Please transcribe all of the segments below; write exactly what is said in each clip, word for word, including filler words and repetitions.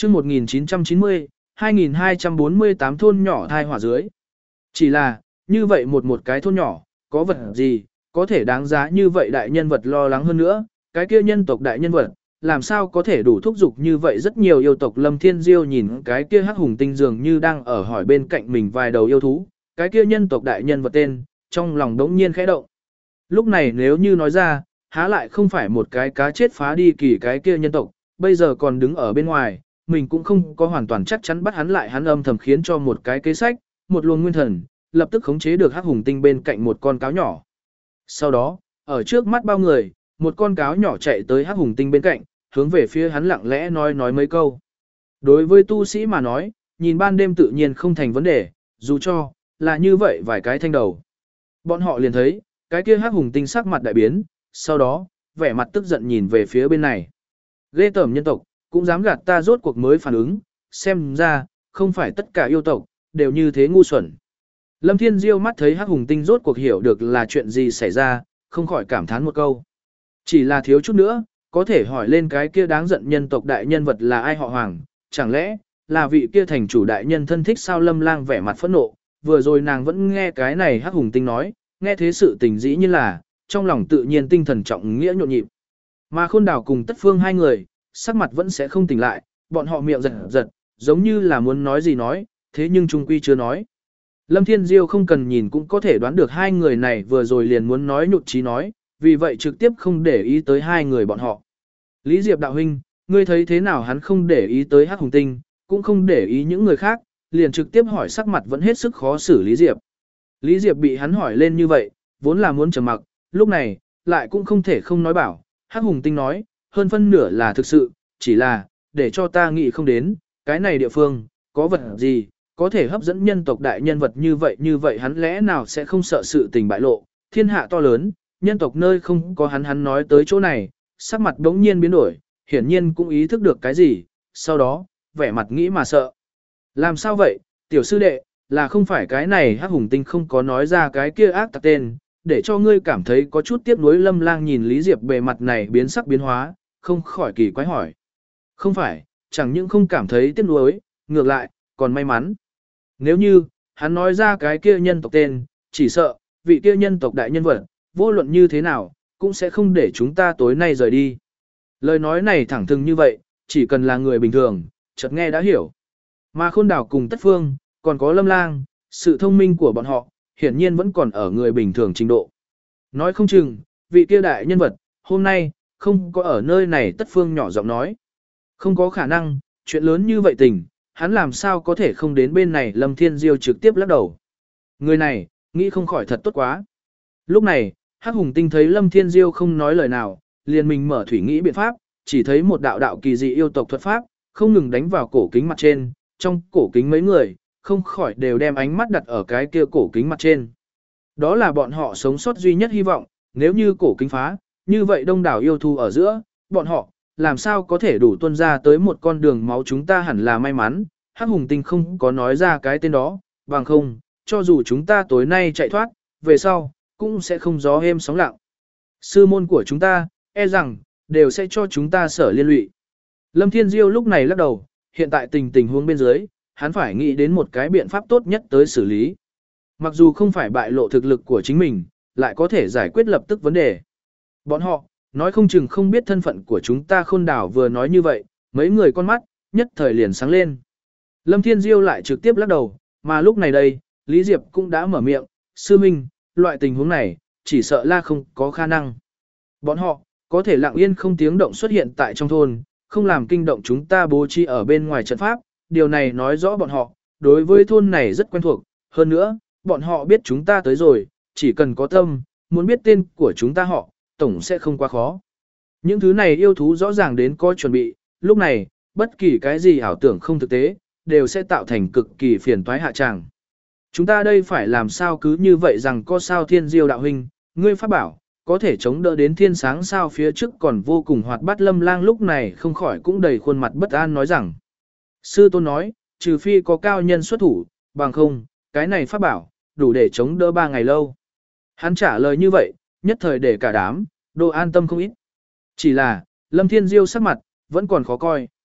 chương một nghìn chín trăm chín mươi, hai nghìn hai trăm bốn mươi tám thôn nhỏ thai hỏa dưới. Chỉ là, như vậy một một cái thôn nhỏ, có vật gì, có thể đáng giá như vậy đại nhân vật lo lắng hơn nữa, cái kia nhân tộc đại nhân vật, làm sao có thể đủ thúc giục như vậy rất nhiều yêu tộc. Lâm Thiên Diêu nhìn cái kia hắc hùng tinh dường như đang ở hỏi bên cạnh mình vài đầu yêu thú, cái kia nhân tộc đại nhân vật tên, trong lòng đống nhiên khẽ động. Lúc này nếu như nói ra, há lại không phải một cái cá chết phá đi kỳ cái kia nhân tộc, bây giờ còn đứng ở bên ngoài, mình cũng không có hoàn toàn chắc chắn bắt hắn lại. Hắn âm thầm khiến cho một cái kế sách, một luồng nguyên thần, lập tức khống chế được hắc hùng tinh bên cạnh một con cáo nhỏ. Sau đó, ở trước mắt bao người, một con cáo nhỏ chạy tới hắc hùng tinh bên cạnh, hướng về phía hắn lặng lẽ nói nói mấy câu. Đối với tu sĩ mà nói, nhìn ban đêm tự nhiên không thành vấn đề, dù cho là như vậy vài cái thanh đầu. Bọn họ liền thấy, cái kia hắc hùng tinh sắc mặt đại biến, sau đó, vẻ mặt tức giận nhìn về phía bên này. Ghê tởm nhân tộc, cũng dám gạt ta. Rốt cuộc mới phản ứng, xem ra, không phải tất cả yêu tộc, đều như thế ngu xuẩn. Lâm Thiên Diêu mắt thấy hắc hùng tinh rốt cuộc hiểu được là chuyện gì xảy ra, không khỏi cảm thán một câu. Chỉ là thiếu chút nữa, có thể hỏi lên cái kia đáng giận nhân tộc đại nhân vật là ai họ Hoàng, chẳng lẽ là vị kia thành chủ đại nhân thân thích sao? Lâm Lang vẻ mặt phẫn nộ, vừa rồi nàng vẫn nghe cái này hắc hùng tinh nói, nghe thế sự tình dĩ như là, trong lòng tự nhiên tinh thần trọng nghĩa nhộn nhịp. Mà Khôn Đảo cùng Tất Phương hai người, sắc mặt vẫn sẽ không tỉnh lại, bọn họ miệng giật giật, giống như là muốn nói gì nói, thế nhưng trung quy chưa nói. Lâm Thiên Diêu không cần nhìn cũng có thể đoán được hai người này vừa rồi liền muốn nói nhụt chí nói, vì vậy trực tiếp không để ý tới hai người bọn họ. Lý Diệp đạo huynh, ngươi thấy thế nào? Hắn không để ý tới hắc hùng tinh, cũng không để ý những người khác, liền trực tiếp hỏi, sắc mặt vẫn hết sức khó xử Lý Diệp. Lý Diệp bị hắn hỏi lên như vậy, vốn là muốn trầm mặc, lúc này, lại cũng không thể không nói bảo. Hắc hùng tinh nói, hơn phân nửa là thực sự, chỉ là, để cho ta nghĩ không đến, cái này địa phương, có vật gì, có thể hấp dẫn nhân tộc đại nhân vật như vậy. Như vậy hắn lẽ nào sẽ không sợ sự tình bại lộ, thiên hạ to lớn, nhân tộc nơi không có hắn. Hắn nói tới chỗ này, sắc mặt đống nhiên biến đổi, hiển nhiên cũng ý thức được cái gì, sau đó, vẻ mặt nghĩ mà sợ. Làm sao vậy, tiểu sư đệ, là không phải cái này hắc hùng tinh không có nói ra cái kia ác tặc tên, để cho ngươi cảm thấy có chút tiếc nuối? Lâm Lang nhìn Lý Diệp bề mặt này biến sắc biến hóa, không khỏi kỳ quái hỏi. Không phải, chẳng những không cảm thấy tiếc nuối, ngược lại, còn may mắn. Nếu như, hắn nói ra cái kia nhân tộc tên, chỉ sợ, vị kia nhân tộc đại nhân vật, vô luận như thế nào, cũng sẽ không để chúng ta tối nay rời đi. Lời nói này thẳng thừng như vậy, chỉ cần là người bình thường, chợt nghe đã hiểu. Mà Khôn Đảo cùng Tất Phương, còn có Lâm Lang, sự thông minh của bọn họ, hiển nhiên vẫn còn ở người bình thường trình độ. Nói không chừng, vị kia đại nhân vật, hôm nay, không có ở nơi này. Tất Phương nhỏ giọng nói. Không có khả năng, chuyện lớn như vậy tình, hắn làm sao có thể không đến bên này? Lâm Thiên Diêu trực tiếp lắc đầu. Người này, nghĩ không khỏi thật tốt quá. Lúc này, hắc hùng tinh thấy Lâm Thiên Diêu không nói lời nào, liền mình mở thủy nghĩ biện pháp, chỉ thấy một đạo đạo kỳ dị yêu tộc thuật pháp, không ngừng đánh vào cổ kính mặt trên, trong cổ kính mấy người, không khỏi đều đem ánh mắt đặt ở cái kia cổ kính mặt trên. Đó là bọn họ sống sót duy nhất hy vọng, nếu như cổ kính phá, như vậy đông đảo yêu thú ở giữa, bọn họ, làm sao có thể đủ tuân ra tới một con đường máu? Chúng ta hẳn là may mắn, hắc hùng tinh không có nói ra cái tên đó, bằng không, cho dù chúng ta tối nay chạy thoát, về sau, cũng sẽ không gió êm sóng lặng. Sư môn của chúng ta, e rằng, đều sẽ cho chúng ta sở liên lụy. Lâm Thiên Diêu lúc này lắc đầu, hiện tại tình tình huống bên dưới, hắn phải nghĩ đến một cái biện pháp tốt nhất tới xử lý. Mặc dù không phải bại lộ thực lực của chính mình, lại có thể giải quyết lập tức vấn đề. Bọn họ, nói không chừng không biết thân phận của chúng ta. Khôn Đảo vừa nói như vậy, mấy người con mắt, nhất thời liền sáng lên. Lâm Thiên Diêu lại trực tiếp lắc đầu, mà lúc này đây, Lý Diệp cũng đã mở miệng, sư minh, loại tình huống này, chỉ sợ là không có khả năng. Bọn họ, có thể lặng yên không tiếng động xuất hiện tại trong thôn, không làm kinh động chúng ta bố trí ở bên ngoài trận pháp, điều này nói rõ bọn họ, đối với thôn này rất quen thuộc, hơn nữa, bọn họ biết chúng ta tới rồi, chỉ cần có tâm, muốn biết tên của chúng ta họ, tổng sẽ không quá khó. Những thứ này yêu thú rõ ràng đến có chuẩn bị, lúc này, bất kỳ cái gì ảo tưởng không thực tế, đều sẽ tạo thành cực kỳ phiền toái hạ tràng. Chúng ta đây phải làm sao cứ như vậy rằng có sao? Thiên Diêu đạo huynh, ngươi pháp bảo, có thể chống đỡ đến thiên sáng sao? Phía trước còn vô cùng hoạt bát Lâm Lang lúc này không khỏi cũng đầy khuôn mặt bất an nói rằng. Sư tôn nói, trừ phi có cao nhân xuất thủ, bằng không, cái này pháp bảo, đủ để chống đỡ ba ngày lâu. Hắn trả lời như vậy, nhất thời để cả đám, đồ an tâm không ít. Chỉ là, Lâm Thiên Diêu sắc mặt, vẫn còn khó coi.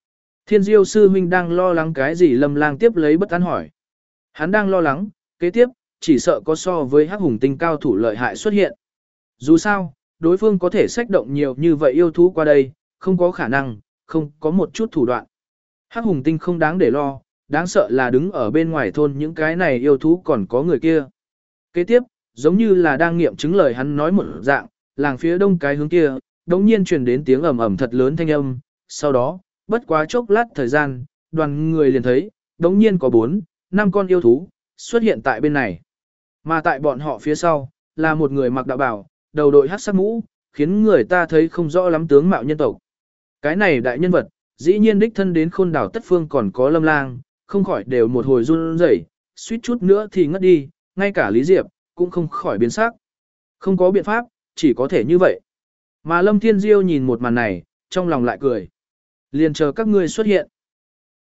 Thiên Diêu sư huynh đang lo lắng cái gì? Lâm Lang tiếp lấy bất an hỏi. Hắn đang lo lắng, kế tiếp, chỉ sợ có so với Hắc Hùng Tinh cao thủ lợi hại xuất hiện. Dù sao, đối phương có thể xách động nhiều như vậy yêu thú qua đây, không có khả năng, không có một chút thủ đoạn. Hắc Hùng Tinh không đáng để lo, đáng sợ là đứng ở bên ngoài thôn những cái này yêu thú còn có người kia. Kế tiếp, giống như là đang nghiệm chứng lời hắn nói một dạng, làng phía đông cái hướng kia, đống nhiên truyền đến tiếng ầm ầm thật lớn thanh âm, sau đó, bất quá chốc lát thời gian, đoàn người liền thấy, đống nhiên có bốn, năm con yêu thú, xuất hiện tại bên này. Mà tại bọn họ phía sau, là một người mặc đạo bào, đầu đội hắc sắc mũ, khiến người ta thấy không rõ lắm tướng mạo nhân tộc. Cái này đại nhân vật, dĩ nhiên đích thân đến Khôn Đảo Tất Phương còn có Lâm Lang, không khỏi đều một hồi run rẩy, suýt chút nữa thì ngất đi, ngay cả Lý Diệp cũng không khỏi biến sắc. Không có biện pháp, chỉ có thể như vậy. Mà Lâm Thiên Diêu nhìn một màn này, trong lòng lại cười. Liền chờ các ngươi xuất hiện.